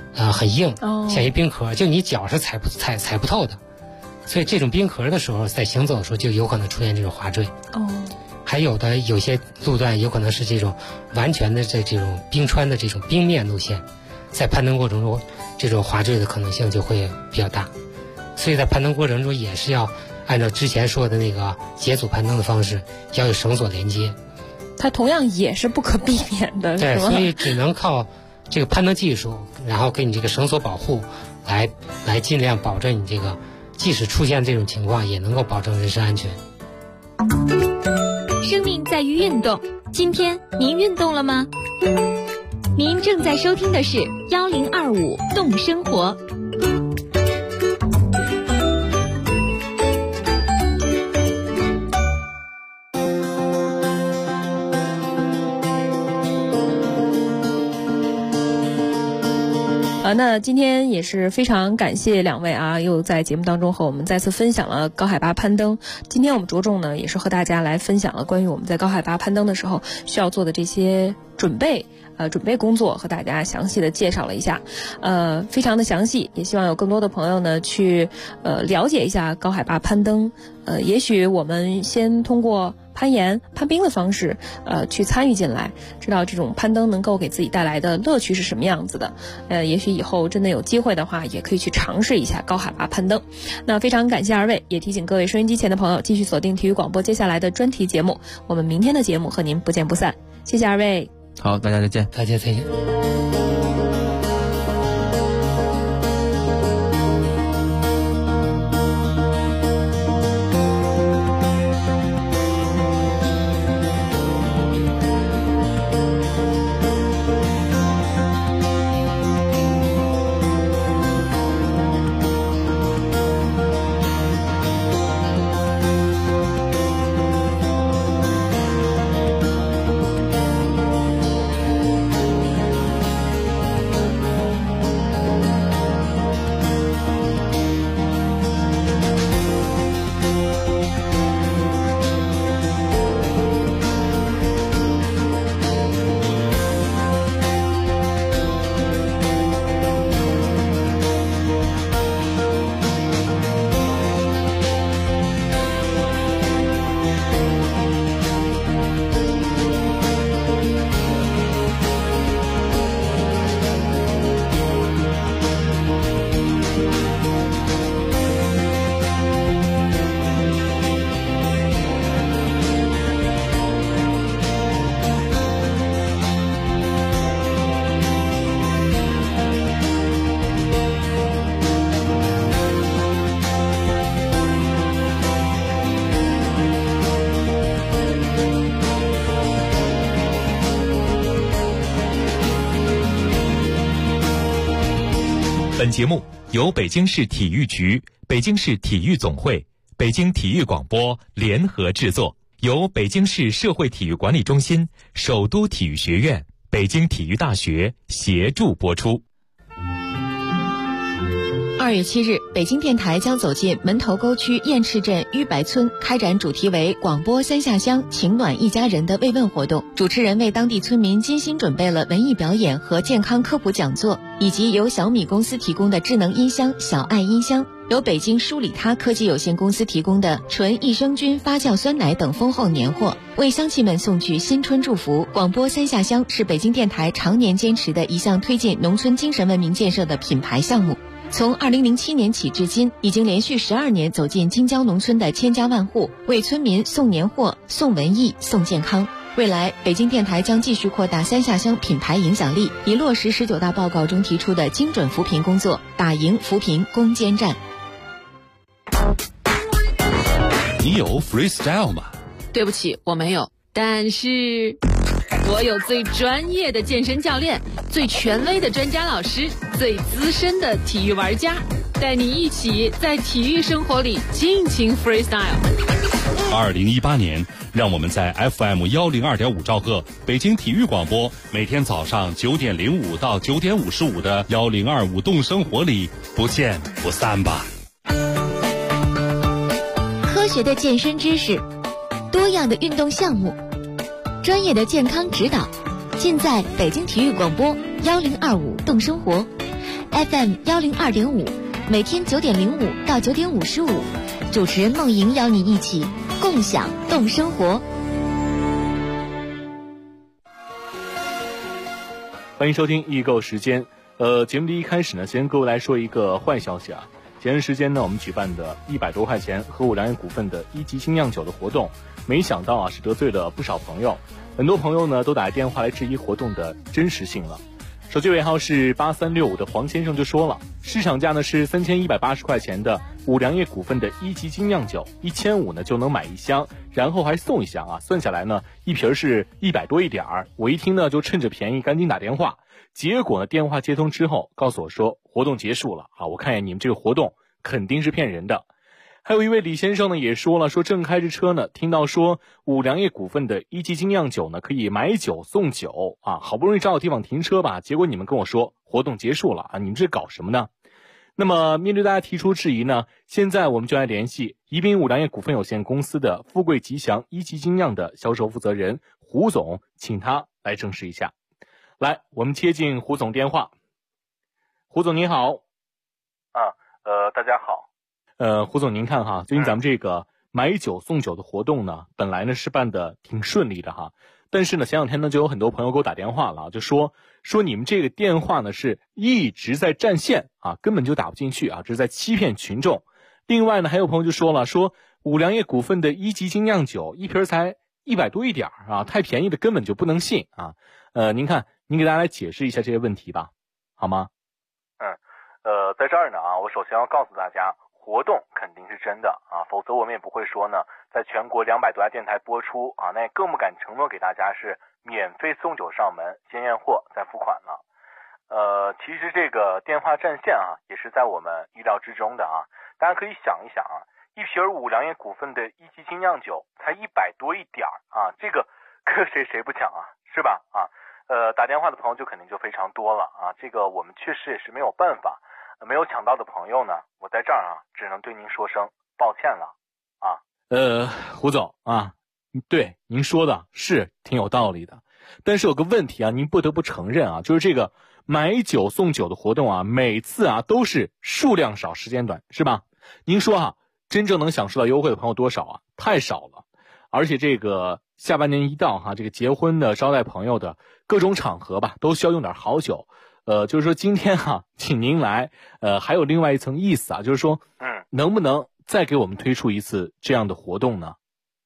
很硬，像一冰壳，就你脚是踩不透的。所以这种冰壳的时候，在行走的时候就有可能出现这种滑坠。还有些路段有可能是这种完全的这种冰川的这种冰面路线，在攀登过程中，这种滑坠的可能性就会比较大。所以在攀登过程中也是要按照之前说的那个节组攀登的方式，要有绳索连接。 它同样也是不可避免的， 对，所以只能靠这个攀登技术，然后给你这个绳索保护，来尽量保证你这个，即使出现这种情况，也能够保证人身安全。 生命在于运动，今天您运动了吗？您正在收听的是1025动生活。 那今天也是非常感谢两位啊，又在节目当中和我们再次分享了高海拔攀登。今天我们着重呢，也是和大家来分享了关于我们在高海拔攀登的时候需要做的这些准备工作，和大家详细的介绍了一下，非常的详细，也希望有更多的朋友呢去了解一下高海拔攀登。也许我们先通过攀岩、攀冰的方式，去参与进来，知道这种攀登能够给自己带来的乐趣是什么样子的。也许以后真的有机会的话，也可以去尝试一下高海拔攀登。那非常感谢二位，也提醒各位收音机前的朋友继续锁定体育广播接下来的专题节目。我们明天的节目和您不见不散。谢谢二位。 好，大家再见。 大家再见。 本节目由北京市体育局、北京市体育总会、北京体育广播联合制作，由北京市社会体育管理中心、首都体育学院、北京体育大学协助播出。 2月7日，北京电台将走进门头沟区雁翅镇玉白村，开展主题为“广播三下乡，情暖一家人”的慰问活动。主持人为当地村民精心准备了文艺表演和健康科普讲座，以及由小米公司提供的智能音箱小爱音箱，由北京舒里他科技有限公司提供的纯益生菌发酵酸奶等丰厚年货，为乡亲们送去新春祝福。广播三下乡是北京电台常年坚持的一项推进农村精神文明建设的品牌项目。从2007年起至今，已经连续12年走进京郊农村的千家万户，为村民送年货、送文艺、送健康。未来，北京电台将继续扩大三下乡品牌影响力，以落实19大报告中提出的精准扶贫工作，打赢扶贫攻坚战。 你有 freestyle 吗？ 对不起，我没有，但是我有最专业的健身教练，最权威的专家老师，最资深的体育玩家，带你一起在体育生活里尽情 freestyle。 2018年，让我们在 FM 102.5兆赫北京体育广播，每天早上9点05到9点55的1025动生活里不见不散吧。 科学的健身知识，多样的运动项目，专业的健康指导，尽在北京体育广播1025动生活。 FM102.5，每天9点05到9点55，主持人梦莹邀你一起共享动生活。 欢迎收听易购时间。节目的一开始呢，先跟各位来说一个坏消息啊。前段时间呢，我们举办的100多块钱和五粮液股份的一级精酿酒的活动，没想到啊是得罪了不少朋友，很多朋友呢都打电话来质疑活动的真实性了。手机尾号是8365的黄先生就说了，市场价呢是3180块钱的五粮液股份的一级精酿酒，1500呢就能买1箱，然后还送1箱啊，算下来呢一瓶是100多一点儿。我一听呢就趁着便宜赶紧打电话，结果呢电话接通之后告诉我说活动结束了啊，我看见你们这个活动肯定是骗人的。还有一位李先生呢也说了，说正开着车呢，听到说五粮液股份的一级精酿酒呢可以买酒送酒啊，好不容易找到地方停车吧，结果你们跟我说活动结束了啊，你们这搞什么呢？那么面对大家提出质疑呢，现在我们就来联系宜宾五粮液股份有限公司的富贵吉祥一级精酿的销售负责人胡总，请他来证实一下。来，我们接进胡总电话。胡总您好。 大家好。 胡总您看哈，最近咱们这个买酒送酒的活动呢，本来呢是办的挺顺利的哈，但是呢前两天呢就有很多朋友给我打电话了，就说你们这个电话呢是一直在占线啊，根本就打不进去啊，这是在欺骗群众。另外呢还有朋友就说了，说五粮液股份的一级精酿酒一瓶才100多一点啊，太便宜的根本就不能信啊。您看您给大家来解释一下这些问题吧，好吗？ 在这儿呢啊，我首先要告诉大家，活动肯定是真的啊，否则我们也不会说呢，在全国200多家电台播出啊，那也更不敢承诺给大家是免费送酒上门，先验货再付款了。其实这个电话占线啊，也是在我们意料之中的啊。大家可以想一想啊，一瓶五粮液股份的一级精酿酒才100多一点啊，这个搁谁不抢啊，是吧？啊，打电话的朋友就肯定就非常多了啊，这个我们确实也是没有办法。没有抢到的朋友呢，我在这儿啊，只能对您说声抱歉了啊。 胡总啊，对您说的是挺有道理的，但是有个问题啊，您不得不承认啊，就是这个买酒送酒的活动啊，每次啊都是数量少时间短，是吧？您说啊，真正能享受到优惠的朋友多少啊？太少了。而且这个下半年一到哈，这个结婚的、招待朋友的各种场合吧，都需要用点好酒。就是说今天哈，请您来，还有另外一层意思啊，就是说，能不能再给我们推出一次这样的活动呢？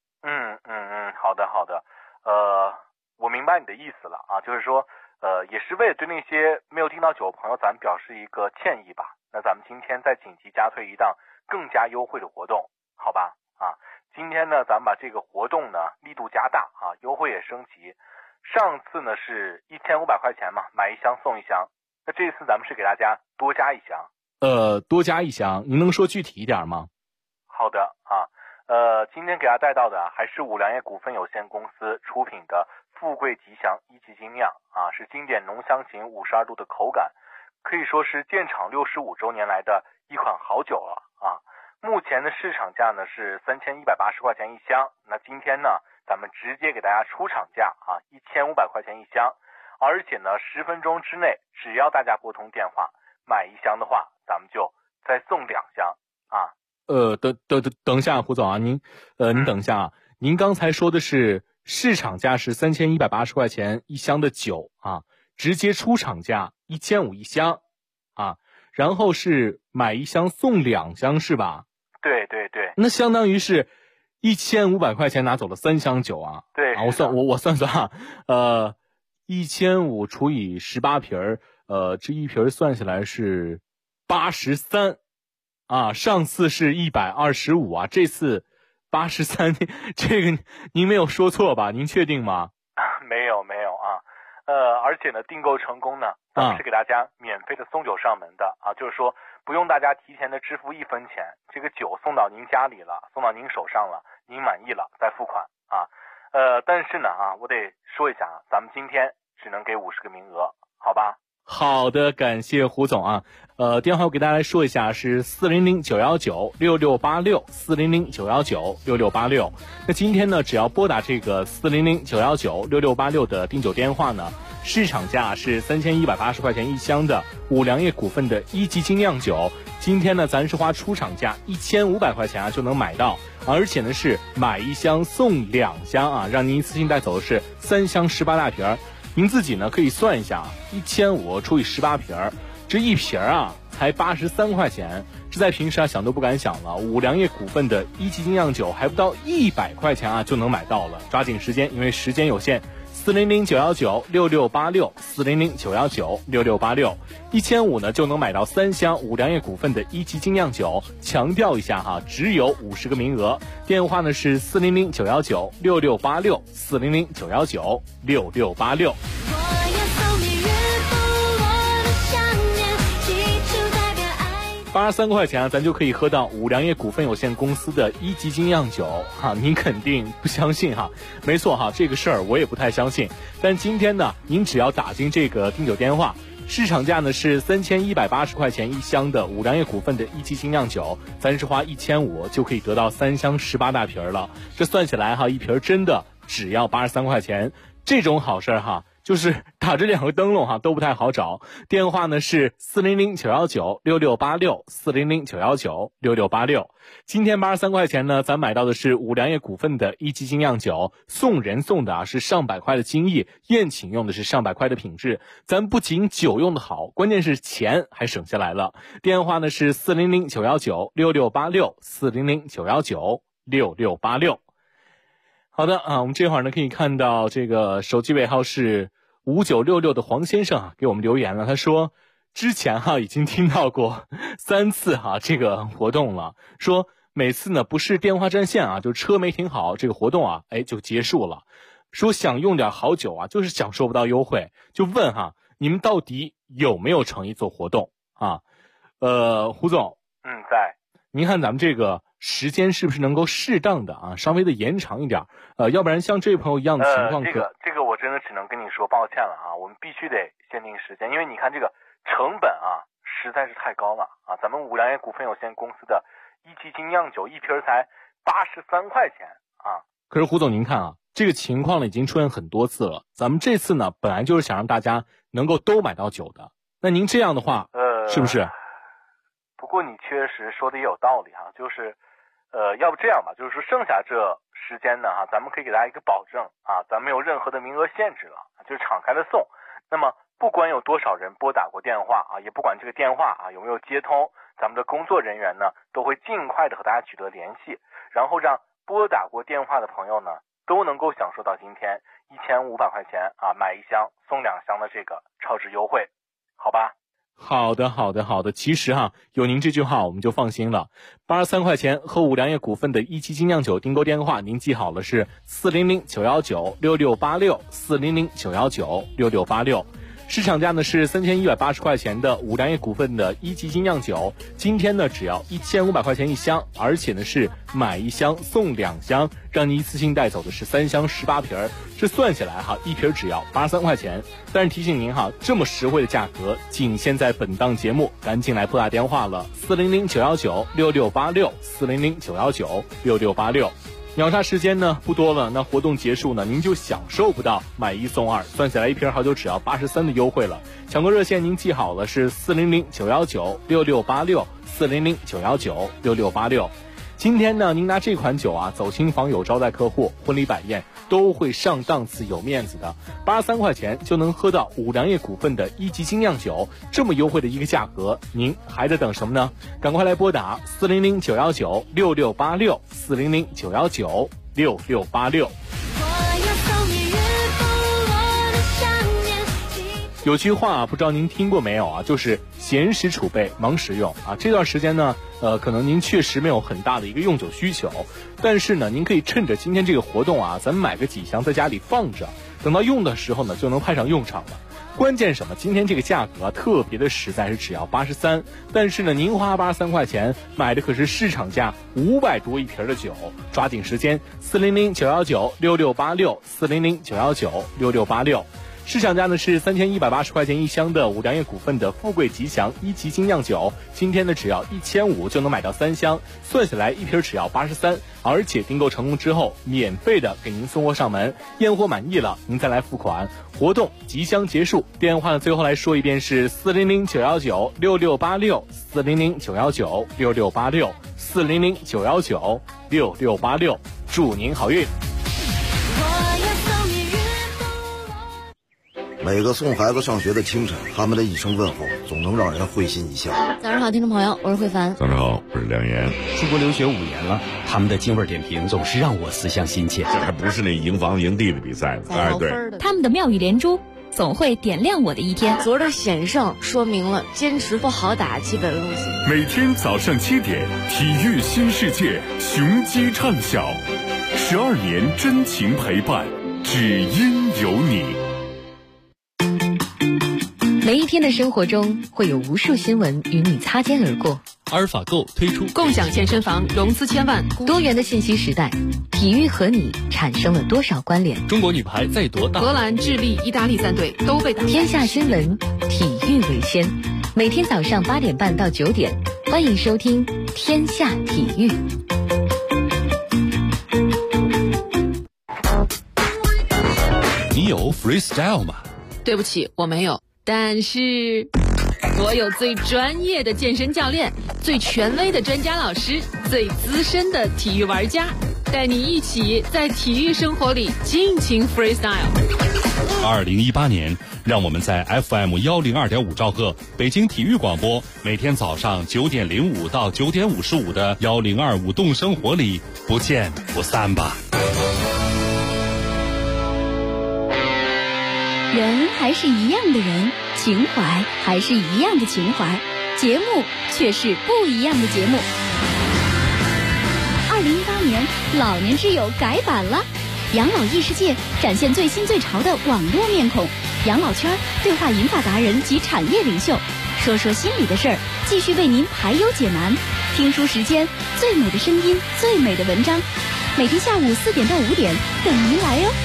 好的，我明白你的意思了啊，就是说，也是为了对那些没有订到酒的朋友，咱们表示一个歉意吧。那咱们今天再紧急加推一档更加优惠的活动，好吧？啊，今天呢，咱们把这个活动呢力度加大啊，优惠也升级。上次呢是1500块钱嘛，买1箱送1箱。那这次咱们是给大家多加1箱。 多加1箱，您能说具体一点吗？ 好的啊，今天给大家带到的还是五粮液股份有限公司出品的富贵吉祥一级精酿啊，是经典浓香型52度的口感，可以说是建厂65周年来的一款好酒了啊。目前的市场价呢是3180块钱1箱，那今天呢咱们直接给大家出厂价啊，1500块钱1箱，而且呢10分钟之内，只要大家拨通电话买1箱的话，咱们就再送2箱啊。 等一下，胡总啊，您等一下啊，您刚才说的是市场价是3180块钱1箱的酒啊，直接出厂价1500 1箱啊，然后是买1箱送2箱是吧？ 对， 那相当于是1500块钱拿走了3箱酒啊。 对啊，我算啊，1500除以18瓶这一瓶算下来是83啊，上次是125啊，这次83，这个您没有说错吧？您确定吗？ 没有啊，而且呢订购成功呢，咱们是给大家免费的送酒上门的啊，就是说不用大家提前的支付1分钱，这个酒送到您家里了，送到您手上了，您满意了再付款啊。但是呢啊，我得说一下啊，咱们今天只能给50个名额，好吧？ 好的，感谢胡总啊。电话我给大家来说一下，是400-919-6686，400-919-6686。那今天呢，只要拨打这个400-919-6686的订酒电话呢，市场价是3180块钱一箱的五粮液股份的一级精酿酒，今天呢，咱是花出厂价1500块钱啊就能买到，而且呢是买一箱送2箱啊，让您一次性带走的是3箱18大瓶儿。您自己呢可以算一下，1500除以18瓶儿，这一瓶儿啊才83块钱，这在平时啊想都不敢想了。五粮液股份的一级精酿酒还不到100块钱啊就能买到了，抓紧时间，因为时间有限。400-919-6686，400-919-6686，1500呢就能买到3箱五粮液股份的一级精酿酒。强调一下哈，只有50个名额。电话呢是400-919-6686，400-919-6686。83块钱啊，咱就可以喝到五粮液股份有限公司的一级精酿酒哈，您肯定不相信哈？没错哈，这个事儿我也不太相信。但今天呢，您只要打进这个订酒电话，市场价呢是3180块钱一箱的五粮液股份的一级精酿酒，咱是花1500就可以得到3箱18大瓶了。这算起来哈，一瓶真的只要83块钱，这种好事哈。就是打着2个灯笼哈都不太好找，电话呢是400-919-6686，400-919-6686。今天83块钱呢，咱买到的是五粮液股份的一级精酿酒，送人送的啊是上百块的精益，宴请用的是上百块的品质。咱不仅酒用的好，关键是钱还省下来了。电话呢是400-919-6686，400-919-6686。好的啊，我们这会儿呢可以看到这个手机尾号是5966的黄先生啊给我们留言了，他说之前哈已经听到过3次哈这个活动了，说每次呢不是电话占线啊，就车没停好，这个活动啊就结束了。说想用点好酒啊，就是享受不到优惠，就问哈你们到底有没有诚意做活动啊？胡总， 在。 您看咱们这个时间是不是能够适当的啊，稍微的延长一点？要不然像这位朋友一样的情况， 这个我真的只能跟你说抱歉了啊，我们必须得限定时间，因为你看这个成本啊实在是太高了啊，咱们五粮液股份有限公司的一级精酿酒一瓶才83块钱啊。 可是胡总您看啊，这个情况呢已经出现很多次了，咱们这次呢本来就是想让大家能够都买到酒的，那您这样的话是不是？ 不过你确实说的也有道理哈，就是要不这样吧，就是说剩下这时间呢哈，咱们可以给大家一个保证啊，咱没有任何的名额限制了，就是敞开的送。那么不管有多少人拨打过电话啊，也不管这个电话啊有没有接通，咱们的工作人员呢都会尽快的和大家取得联系，然后让拨打过电话的朋友呢都能够享受到今天1500块钱啊买1箱送2箱的这个超值优惠，好吧？ 好的，其实哈，有您这句话我们就放心了。83块钱和五粮液股份的一级精酿酒订购电话，您记好了是400-919-6686，400-919-6686。市场价呢是3180块钱的五粮液股份的一级精酿酒，今天呢只要1500块钱一箱，而且呢是买1箱送2箱，让你一次性带走的是3箱18瓶儿，这算下来哈，一瓶只要83块钱。但是提醒您哈，这么实惠的价格仅限在本档节目，赶紧来拨打电话了，400-919-6686，400-919-6686。秒杀时间呢不多了，那活动结束呢，您就享受不到买1送2，算下来一瓶好酒只要83的优惠了。抢购热线您记好了是400-919-6686，400-919-6686。今天呢，您拿这款酒啊走亲访友、招待客户、婚礼摆宴都会上档次、有面子的。83块钱就能喝到五粮液股份的一级精酿酒，这么优惠的一个价格，您还在等什么呢？赶快来拨打400-919-6686，400-919-6686。有句话不知道您听过没有啊，就是闲时储备，忙时用啊。这段时间呢，可能您确实没有很大的一个用酒需求，但是呢，您可以趁着今天这个活动啊，咱们买个几箱在家里放着，等到用的时候呢，就能派上用场了。关键什么？今天这个价格特别的实在，是只要83，但是呢，您花83块钱买的可是市场价500多一瓶的酒，抓紧时间，400-919-6686，400-919-6686。 市场价呢是3180块钱一箱的五粮液股份的富贵吉祥1级精酿酒，今天呢只要1500就能买到3箱，算下来一瓶只要83，而且订购成功之后免费的给您送货上门，验货满意了您再来付款。活动即将结束，电话呢最后来说一遍是400-919-6686，400-919-6686，400-919-6686，祝您好运。 每个送孩子上学的清晨，他们的一声问候总能让人会心一笑。 早上好，听众朋友，我是慧凡。 早上好，我是梁岩。 出国留学5年了，他们的京味点评总是让我思乡心切。 这还不是那赢房赢地的比赛呢，对。 他们的妙语连珠总会点亮我的一天。 昨儿的险胜说明了坚持不好打基本路线。 每天早上7点，体育新世界，雄鸡唱晓，12年真情陪伴，只因有你。 每一天的生活中会有无数新闻与你擦肩而过。 阿尔法购推出共享健身房融资千万， 多元的信息时代，体育和你产生了多少关联？ 中国女排再夺大， 荷兰、智利、意大利3队都被打。 天下新闻，体育为先。每天早上8点半到9点，欢迎收听天下体育。 你有 freestyle 吗？ 对不起，我没有。但是我有最专业的健身教练，最权威的专家老师，最资深的体育玩家，带你一起在体育生活里尽情 freestyle。 2018年，让我们在 FM 102.5兆赫北京体育广播，每天早上9点05到9点55的1025动生活里不见不散吧。 人还是一样的人，情怀还是一样的情怀，节目却是不一样的节目。2018年，老年之友改版了，养老异世界展现最新最潮的网络面孔，养老圈对话银发达人及产业领袖，说说心里的事儿，继续为您排忧解难。听书时间，最美的声音，最美的文章，每天下午4点到5点等您来哟。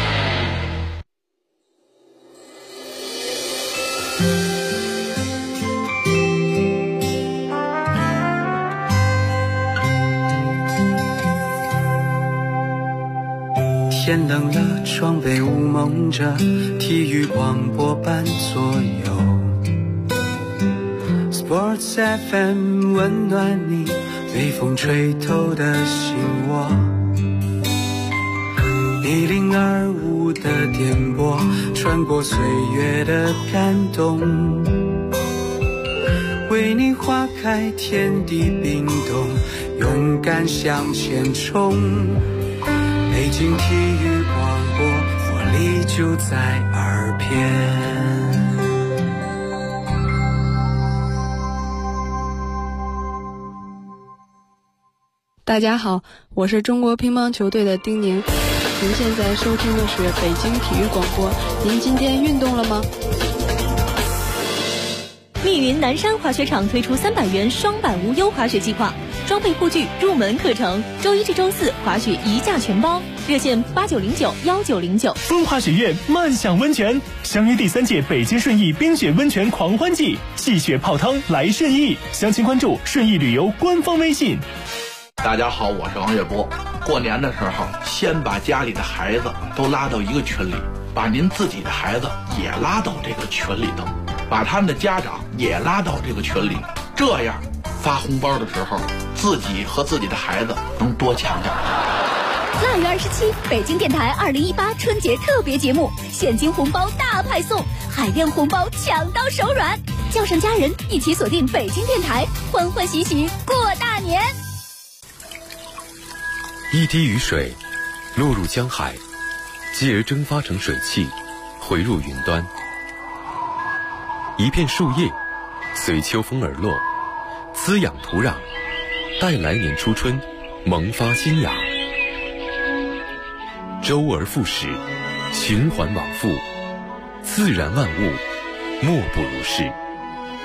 天冷了，窗被雾蒙着，体育广播伴左右。Sports FM 温暖你，被风吹透的心窝。1025的电波，穿过岁月的感动，为你划开天地冰冻，勇敢向前冲。北京体育广播，活力就在耳边。 大家好，我是中国乒乓球队的丁宁。您现在收听的是北京体育广播。您今天运动了吗？ 密云南山滑雪场推出300元双板无忧滑雪计划，装备护具入门课程，周1至周4滑雪一价全包，热线8909-1909。 风华雪苑慢享温泉，相约第3届北京顺义冰雪温泉狂欢季，戏雪泡汤来顺义，详情关注顺义旅游官方微信。 大家好，我是王月波。过年的时候，先把家里的孩子都拉到一个群里，把您自己的孩子也拉到这个群里头，把他们的家长也拉到这个群里，这样发红包的时候，自己和自己的孩子能多抢点。 腊月27，北京电台2018春节特别节目，现金红包大派送，海量红包抢到手软，叫上家人一起锁定北京电台，欢欢喜喜过大年。 一滴雨水落入江海，继而蒸发成水汽，回入云端。一片树叶随秋风而落，滋养土壤，待来年初春萌发新芽。周而复始，循环往复，自然万物莫不如是。